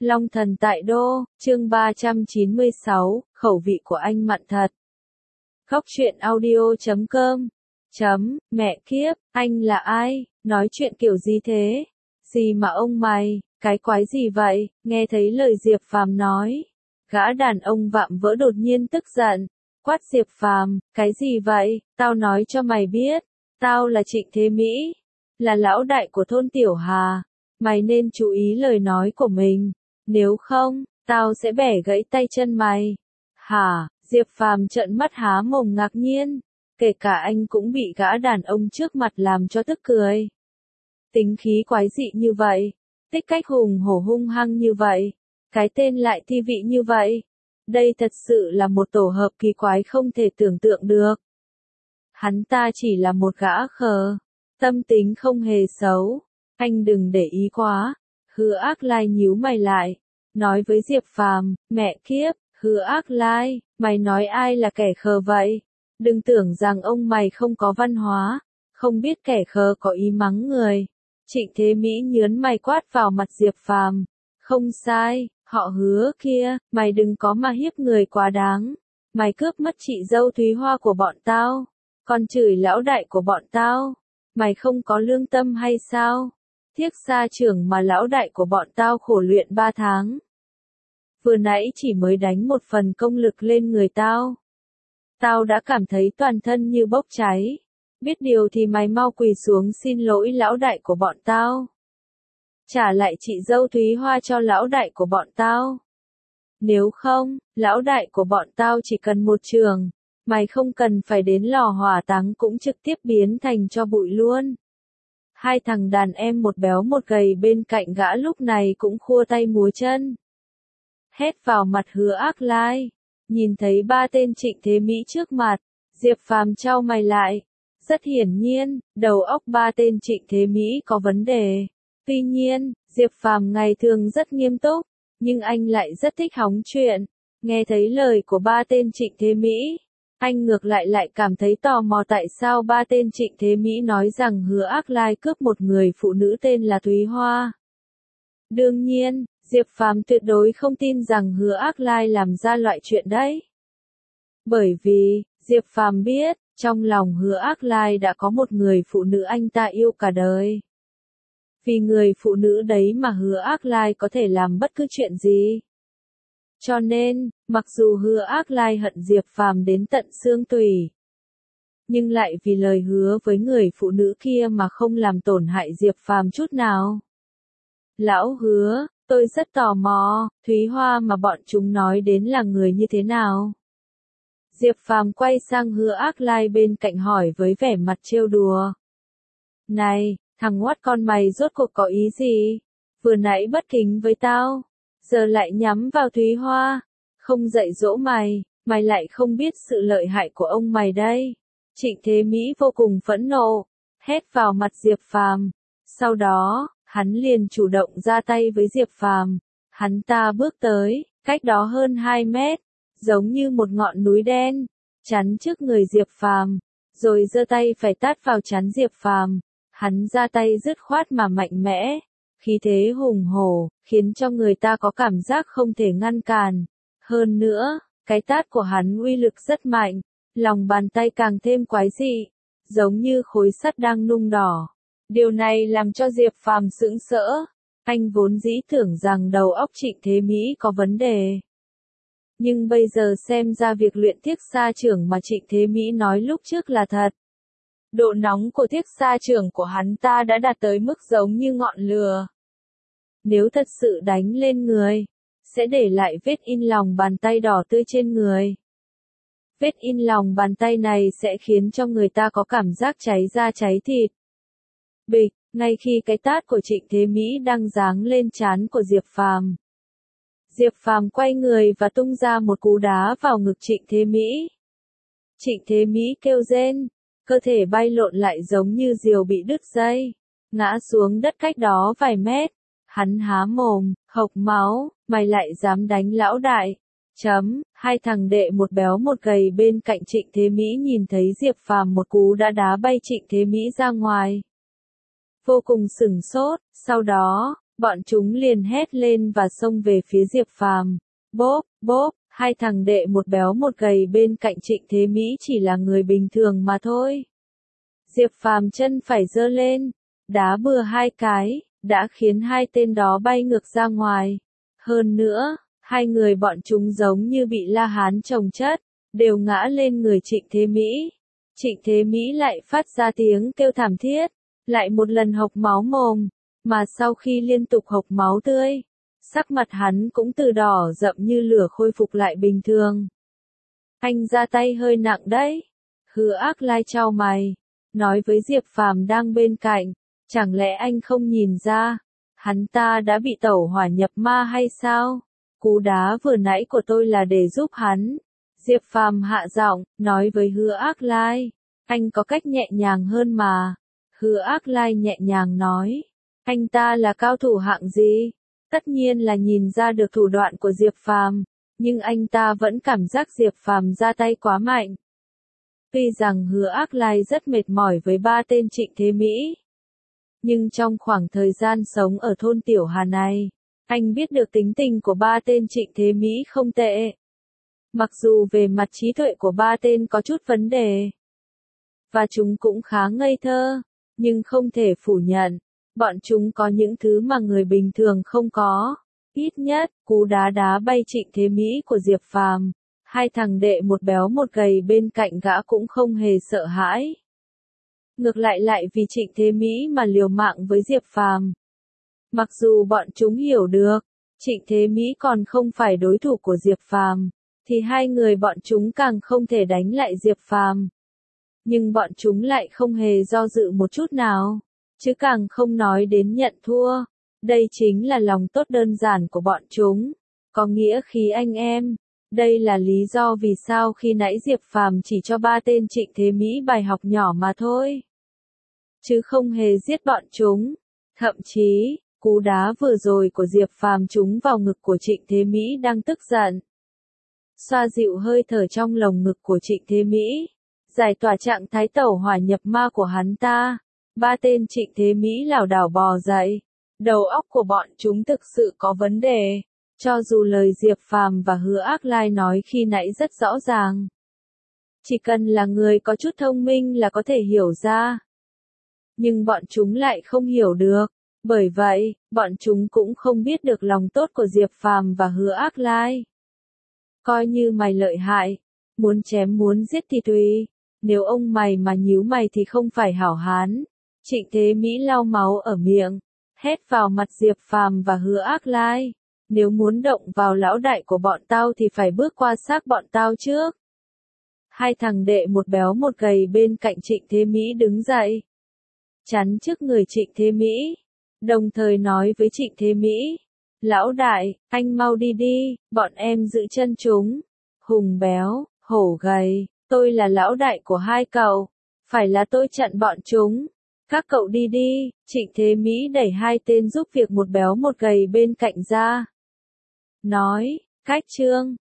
Long thần tại đô, chương 396, khẩu vị của anh mặn thật. Góc truyện audio.com. Mẹ kiếp, anh là ai, nói chuyện kiểu gì thế? Gì mà ông mày, cái quái gì vậy? Nghe thấy lời Diệp Phàm nói. Gã đàn ông vạm vỡ đột nhiên tức giận. Quát Diệp Phàm, cái gì vậy? Tao nói cho mày biết. Tao là Trịnh Thế Mỹ. Là lão đại của thôn Tiểu Hà. Mày nên chú ý lời nói của mình. Nếu không, tao sẽ bẻ gãy tay chân mày. Hả? Diệp Phàm trợn mắt há mồm ngạc nhiên. Kể cả anh cũng bị gã đàn ông trước mặt làm cho tức cười. Tính khí quái dị như vậy. Tích cách hùng hổ hung hăng như vậy. Cái tên lại thi vị như vậy. Đây thật sự là một tổ hợp kỳ quái không thể tưởng tượng được. Hắn ta chỉ là một gã khờ. Tâm tính không hề xấu. Anh đừng để ý quá. Hứa Ác Lai nhíu mày lại. Nói với Diệp Phàm, mẹ kiếp, Hứa Ác Lai, mày nói ai là kẻ khờ vậy? Đừng tưởng rằng ông mày không có văn hóa, không biết kẻ khờ có ý mắng người. Trịnh Thế Mỹ nhớn mày quát vào mặt Diệp Phàm. Không sai, họ Hứa kia, mày đừng có mà hiếp người quá đáng. Mày cướp mất chị dâu Thúy Hoa của bọn tao, còn chửi lão đại của bọn tao. Mày không có lương tâm hay sao? Tiếc xa trưởng mà lão đại của bọn tao khổ luyện 3 tháng. Vừa nãy chỉ mới đánh một phần công lực lên người tao. Tao đã cảm thấy toàn thân như bốc cháy. Biết điều thì mày mau quỳ xuống xin lỗi lão đại của bọn tao. Trả lại chị dâu Thúy Hoa cho lão đại của bọn tao. Nếu không, lão đại của bọn tao chỉ cần một trường. Mày không cần phải đến lò hỏa táng cũng trực tiếp biến thành cho bụi luôn. Hai thằng đàn em một béo một gầy bên cạnh gã lúc này cũng khua tay múa chân. Hét vào mặt Hứa Ác Lai. Nhìn thấy ba tên Trịnh Thế Mỹ trước mặt, Diệp Phàm chau mày lại. Rất hiển nhiên, đầu óc ba tên Trịnh Thế Mỹ có vấn đề. Tuy nhiên, Diệp Phàm ngày thường rất nghiêm túc, nhưng anh lại rất thích hóng chuyện. Nghe thấy lời của ba tên Trịnh Thế Mỹ, anh ngược lại cảm thấy tò mò tại sao ba tên Trịnh Thế Mỹ nói rằng Hứa Ác Lai cướp một người phụ nữ tên là Thúy Hoa. Đương nhiên, Diệp Phàm tuyệt đối không tin rằng Hứa Ác Lai làm ra loại chuyện đấy. Bởi vì, Diệp Phàm biết, trong lòng Hứa Ác Lai đã có một người phụ nữ anh ta yêu cả đời. Vì người phụ nữ đấy mà Hứa Ác Lai có thể làm bất cứ chuyện gì. Cho nên, mặc dù Hứa Ác Lai hận Diệp Phàm đến tận xương tủy, nhưng lại vì lời hứa với người phụ nữ kia mà không làm tổn hại Diệp Phàm chút nào. Lão Hứa, tôi rất tò mò, Thúy Hoa mà bọn chúng nói đến là người như thế nào? Diệp Phàm quay sang Hứa Ác Lai bên cạnh hỏi với vẻ mặt trêu đùa. Này, thằng ngoắt con mày rốt cuộc có ý gì? Vừa nãy bất kính với tao, giờ lại nhắm vào Thúy Hoa. Không dạy dỗ mày, mày lại không biết sự lợi hại của ông mày đây. Trịnh Thế Mỹ vô cùng phẫn nộ, hét vào mặt Diệp Phàm. Sau đó, hắn liền chủ động ra tay với Diệp Phàm. Hắn ta bước tới, cách đó hơn 2 mét, giống như một ngọn núi đen, chắn trước người Diệp Phàm, rồi giơ tay phải tát vào trán Diệp Phàm. Hắn ra tay dứt khoát mà mạnh mẽ, khí thế hùng hổ, khiến cho người ta có cảm giác không thể ngăn cản. Hơn nữa, cái tát của hắn uy lực rất mạnh, lòng bàn tay càng thêm quái dị, giống như khối sắt đang nung đỏ. Điều này làm cho Diệp Phàm sững sỡ. Anh vốn dĩ tưởng rằng đầu óc Trịnh Thế Mỹ có vấn đề. Nhưng bây giờ xem ra việc luyện Thiết Sa Trưởng mà Trịnh Thế Mỹ nói lúc trước là thật. Độ nóng của Thiết Sa Trưởng của hắn ta đã đạt tới mức giống như ngọn lửa. Nếu thật sự đánh lên người, sẽ để lại vết in lòng bàn tay đỏ tươi trên người. Vết in lòng bàn tay này sẽ khiến cho người ta có cảm giác cháy da cháy thịt. Bịch, ngay khi cái tát của Trịnh Thế Mỹ đang giáng lên trán của Diệp Phàm. Diệp Phàm quay người và tung ra một cú đá vào ngực Trịnh Thế Mỹ. Trịnh Thế Mỹ kêu rên, cơ thể bay lộn lại giống như diều bị đứt dây, ngã xuống đất cách đó vài mét. Hắn há mồm, hộc máu, mày lại dám đánh lão đại. Hai thằng đệ một béo một gầy bên cạnh Trịnh Thế Mỹ nhìn thấy Diệp Phàm một cú đã đá bay Trịnh Thế Mỹ ra ngoài. Vô cùng sửng sốt, sau đó, bọn chúng liền hét lên và xông về phía Diệp Phàm. Bốp, bốp, hai thằng đệ một béo một gầy bên cạnh Trịnh Thế Mỹ chỉ là người bình thường mà thôi. Diệp Phàm chân phải giơ lên, đá bừa hai cái, đã khiến hai tên đó bay ngược ra ngoài. Hơn nữa, hai người bọn chúng giống như bị La Hán chồng chất, đều ngã lên người Trịnh Thế Mỹ. Trịnh Thế Mỹ lại phát ra tiếng kêu thảm thiết, lại một lần hộc máu mồm, mà sau khi liên tục hộc máu tươi, sắc mặt hắn cũng từ đỏ rậm như lửa khôi phục lại bình thường. Anh ra tay hơi nặng đấy. Hứa Ác Lai chau mày, nói với Diệp Phàm đang bên cạnh, chẳng lẽ anh không nhìn ra, hắn ta đã bị tẩu hỏa nhập ma hay sao? Cú đá vừa nãy của tôi là để giúp hắn. Diệp Phàm hạ giọng, nói với Hứa Ác Lai, anh có cách nhẹ nhàng hơn mà. Hứa Ác Lai nhẹ nhàng nói, anh ta là cao thủ hạng gì? Tất nhiên là nhìn ra được thủ đoạn của Diệp Phàm, nhưng anh ta vẫn cảm giác Diệp Phàm ra tay quá mạnh. Tuy rằng Hứa Ác Lai rất mệt mỏi với ba tên Trịnh Thế Mỹ, nhưng trong khoảng thời gian sống ở thôn Tiểu Hà này, anh biết được tính tình của ba tên Trịnh Thế Mỹ không tệ. Mặc dù về mặt trí tuệ của ba tên có chút vấn đề, và chúng cũng khá ngây thơ, nhưng không thể phủ nhận, bọn chúng có những thứ mà người bình thường không có. Ít nhất, cú đá đá bay Trịnh Thế Mỹ của Diệp Phàm, hai thằng đệ một béo một gầy bên cạnh gã cũng không hề sợ hãi. Ngược lại vì Trịnh Thế Mỹ mà liều mạng với Diệp Phàm. Mặc dù bọn chúng hiểu được, Trịnh Thế Mỹ còn không phải đối thủ của Diệp Phàm, thì hai người bọn chúng càng không thể đánh lại Diệp Phàm. Nhưng bọn chúng lại không hề do dự một chút nào, chứ càng không nói đến nhận thua. Đây chính là lòng tốt đơn giản của bọn chúng, có nghĩa khí anh em. Đây là lý do vì sao khi nãy Diệp Phàm chỉ cho ba tên Trịnh Thế Mỹ bài học nhỏ mà thôi, chứ không hề giết bọn chúng. Thậm chí, cú đá vừa rồi của Diệp Phàm trúng vào ngực của Trịnh Thế Mỹ đang tức giận, xoa dịu hơi thở trong lồng ngực của Trịnh Thế Mỹ, giải tỏa trạng thái tẩu hỏa nhập ma của hắn ta. Ba tên Trịnh Thế Mỹ lảo đảo bò dậy, đầu óc của bọn chúng thực sự có vấn đề, cho dù lời Diệp Phàm và Hứa Ác Lai nói khi nãy rất rõ ràng. Chỉ cần là người có chút thông minh là có thể hiểu ra. Nhưng bọn chúng lại không hiểu được, bởi vậy, bọn chúng cũng không biết được lòng tốt của Diệp Phàm và Hứa Ác Lai. Coi như mày lợi hại, muốn chém muốn giết thì tùy, nếu ông mày mà nhíu mày thì không phải hảo hán. Trịnh Thế Mỹ lau máu ở miệng, hét vào mặt Diệp Phàm và Hứa Ác Lai, nếu muốn động vào lão đại của bọn tao thì phải bước qua xác bọn tao trước. Hai thằng đệ một béo một gầy bên cạnh Trịnh Thế Mỹ đứng dậy, chắn trước người Trịnh Thế Mỹ, đồng thời nói với Trịnh Thế Mỹ, lão đại, anh mau đi đi, bọn em giữ chân chúng. Hùng béo, hổ gầy, tôi là lão đại của hai cậu, phải là tôi chặn bọn chúng. Các cậu đi đi. Trịnh Thế Mỹ đẩy hai tên giúp việc một béo một gầy bên cạnh ra, nói, cách chương